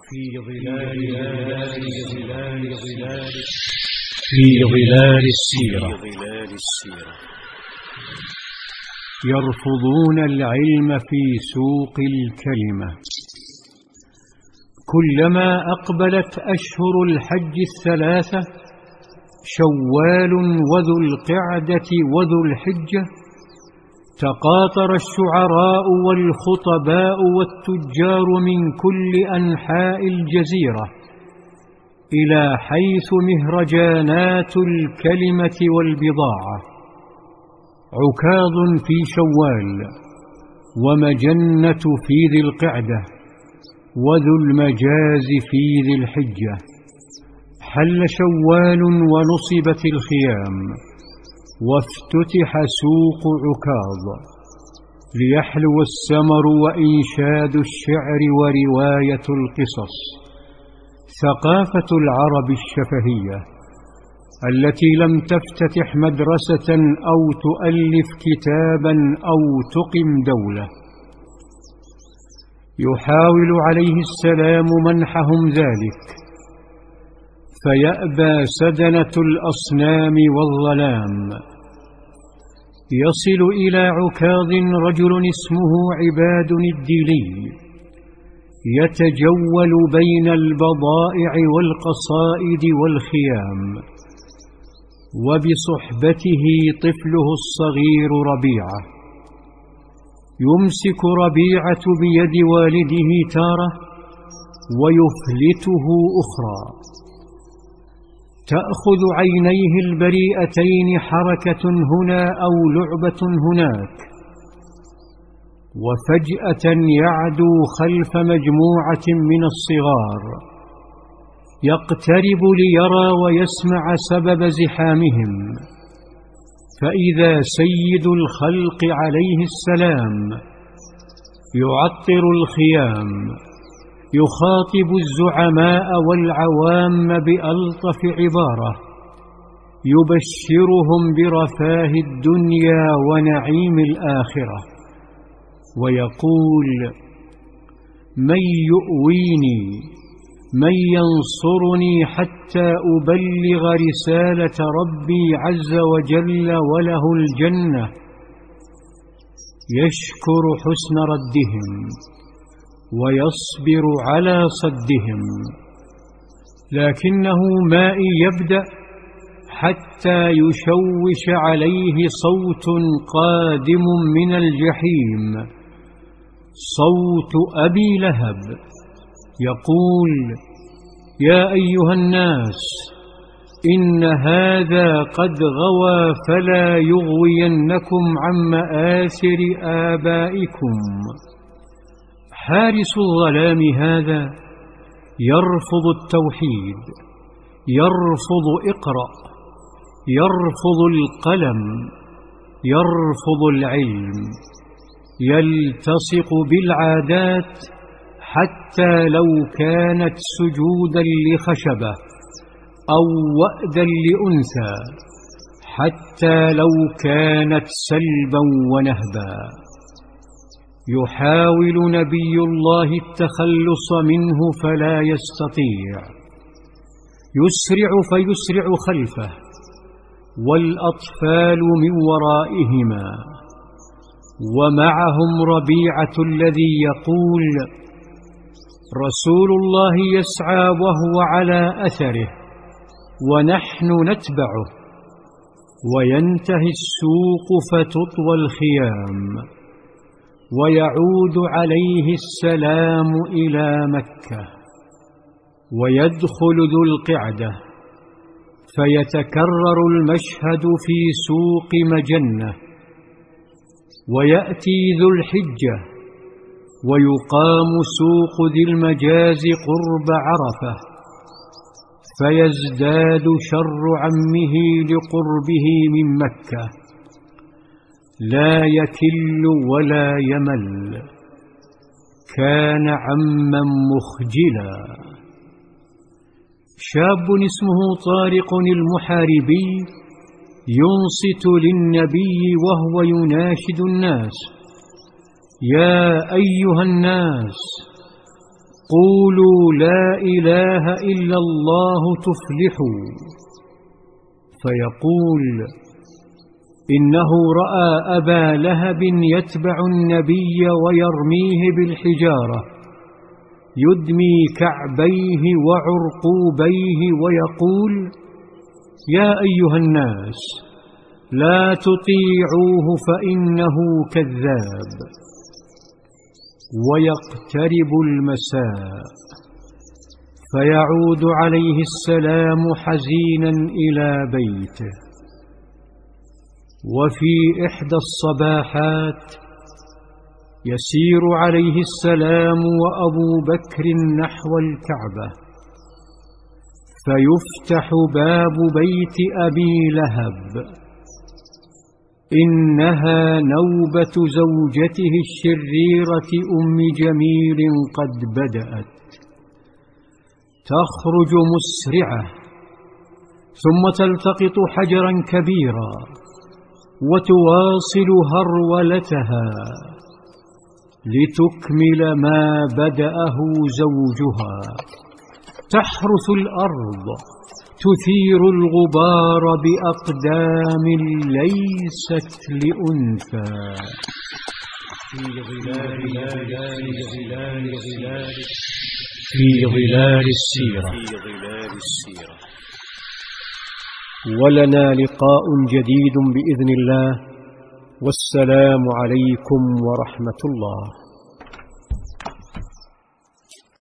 في ظلال السيرة. يرفضون العلم في سوق الكلمة. كلما أقبلت أشهر الحج الثلاثة شوال وذو القعدة وذو الحجة تقاطر الشعراء والخطباء والتجار من كل أنحاء الجزيرة إلى حيث مهرجانات الكلمة والبضاعة، عكاظ في شوال، ومجنة في ذي القعدة، وذو المجاز في ذي الحجة. حل شوال ونصبت الخيام، وافتتح سوق عكاظ، ليحلو السمر وإنشاد الشعر ورواية القصص، ثقافة العرب الشفهية التي لم تفتتح مدرسة أو تؤلف كتابا أو تقم دولة. يحاول عليه السلام منحهم ذلك، فيأبى سدنة الأصنام والظلام. يصل إلى عكاظ رجل اسمه عباد الديلي، يتجول بين البضائع والقصائد والخيام، وبصحبته طفله الصغير ربيعة. يمسك ربيعة بيد والده تارة ويفلته أخرى، تأخذ عينيه البريئتين حركة هنا أو لعبة هناك، وفجأة يعدو خلف مجموعة من الصغار، يقترب ليرى ويسمع سبب زحامهم، فإذا سيد الخلق عليه السلام يعطر الخيام، يخاطب الزعماء والعوام بألطف عبارة، يبشرهم برفاه الدنيا ونعيم الآخرة، ويقول: من يؤويني، من ينصرني حتى أبلغ رسالة ربي عز وجل وله الجنة. يشكر حسن ردهم ويصبر على صدهم، لكنه ما إن يبدأ حتى يشوش عليه صوت قادم من الجحيم، صوت أبي لهب، يقول: يا أيها الناس، إن هذا قد غوى فلا يغوينكم عن مآثر آبائكم. حارس الظلام هذا يرفض التوحيد، يرفض اقرأ، يرفض القلم، يرفض العلم، يلتصق بالعادات حتى لو كانت سجودا لخشبة أو وأدا لأنثى، حتى لو كانت سلبا ونهبا. يحاول نبي الله التخلص منه فلا يستطيع، يسرع فيسرع خلفه، والأطفال من ورائهما، ومعهم ربيعة الذي يقول: رسول الله يسعى وهو على أثره ونحن نتبعه. وينتهي السوق فتطوى الخيام، ويعود عليه السلام إلى مكة، ويدخل ذو القعدة، فيتكرر المشهد في سوق مجنة، ويأتي ذو الحجة، ويقام سوق ذي المجاز قرب عرفة، فيزداد شر عمه لقربه من مكة، لا يكل ولا يمل، كان عما مخجلا. شاب اسمه طارق المحاربي ينصت للنبي وهو يناشد الناس: يا أيها الناس، قولوا لا إله إلا الله تفلحوا. فيقول: إنه رأى أبا لهب يتبع النبي ويرميه بالحجارة، يدمي كعبيه وعرقوبيه ويقول: يا أيها الناس لا تطيعوه فإنه كذاب. ويقترب المساء، فيعود عليه السلام حزينا إلى بيته. وفي إحدى الصباحات يسير عليه السلام وأبو بكر نحو الكعبة، فيفتح باب بيت أبي لهب. إنها نوبة زوجته الشريرة أم جميل قد بدأت، تخرج مسرعة، ثم تلتقط حجرا كبيرا وتواصل هرولتها لتكمل ما بدأه زوجها. تحرث الأرض، تثير الغبار بأقدام ليست لأنثى. في ظلال السيرة. ولنا لقاء جديد بإذن الله، والسلام عليكم ورحمة الله.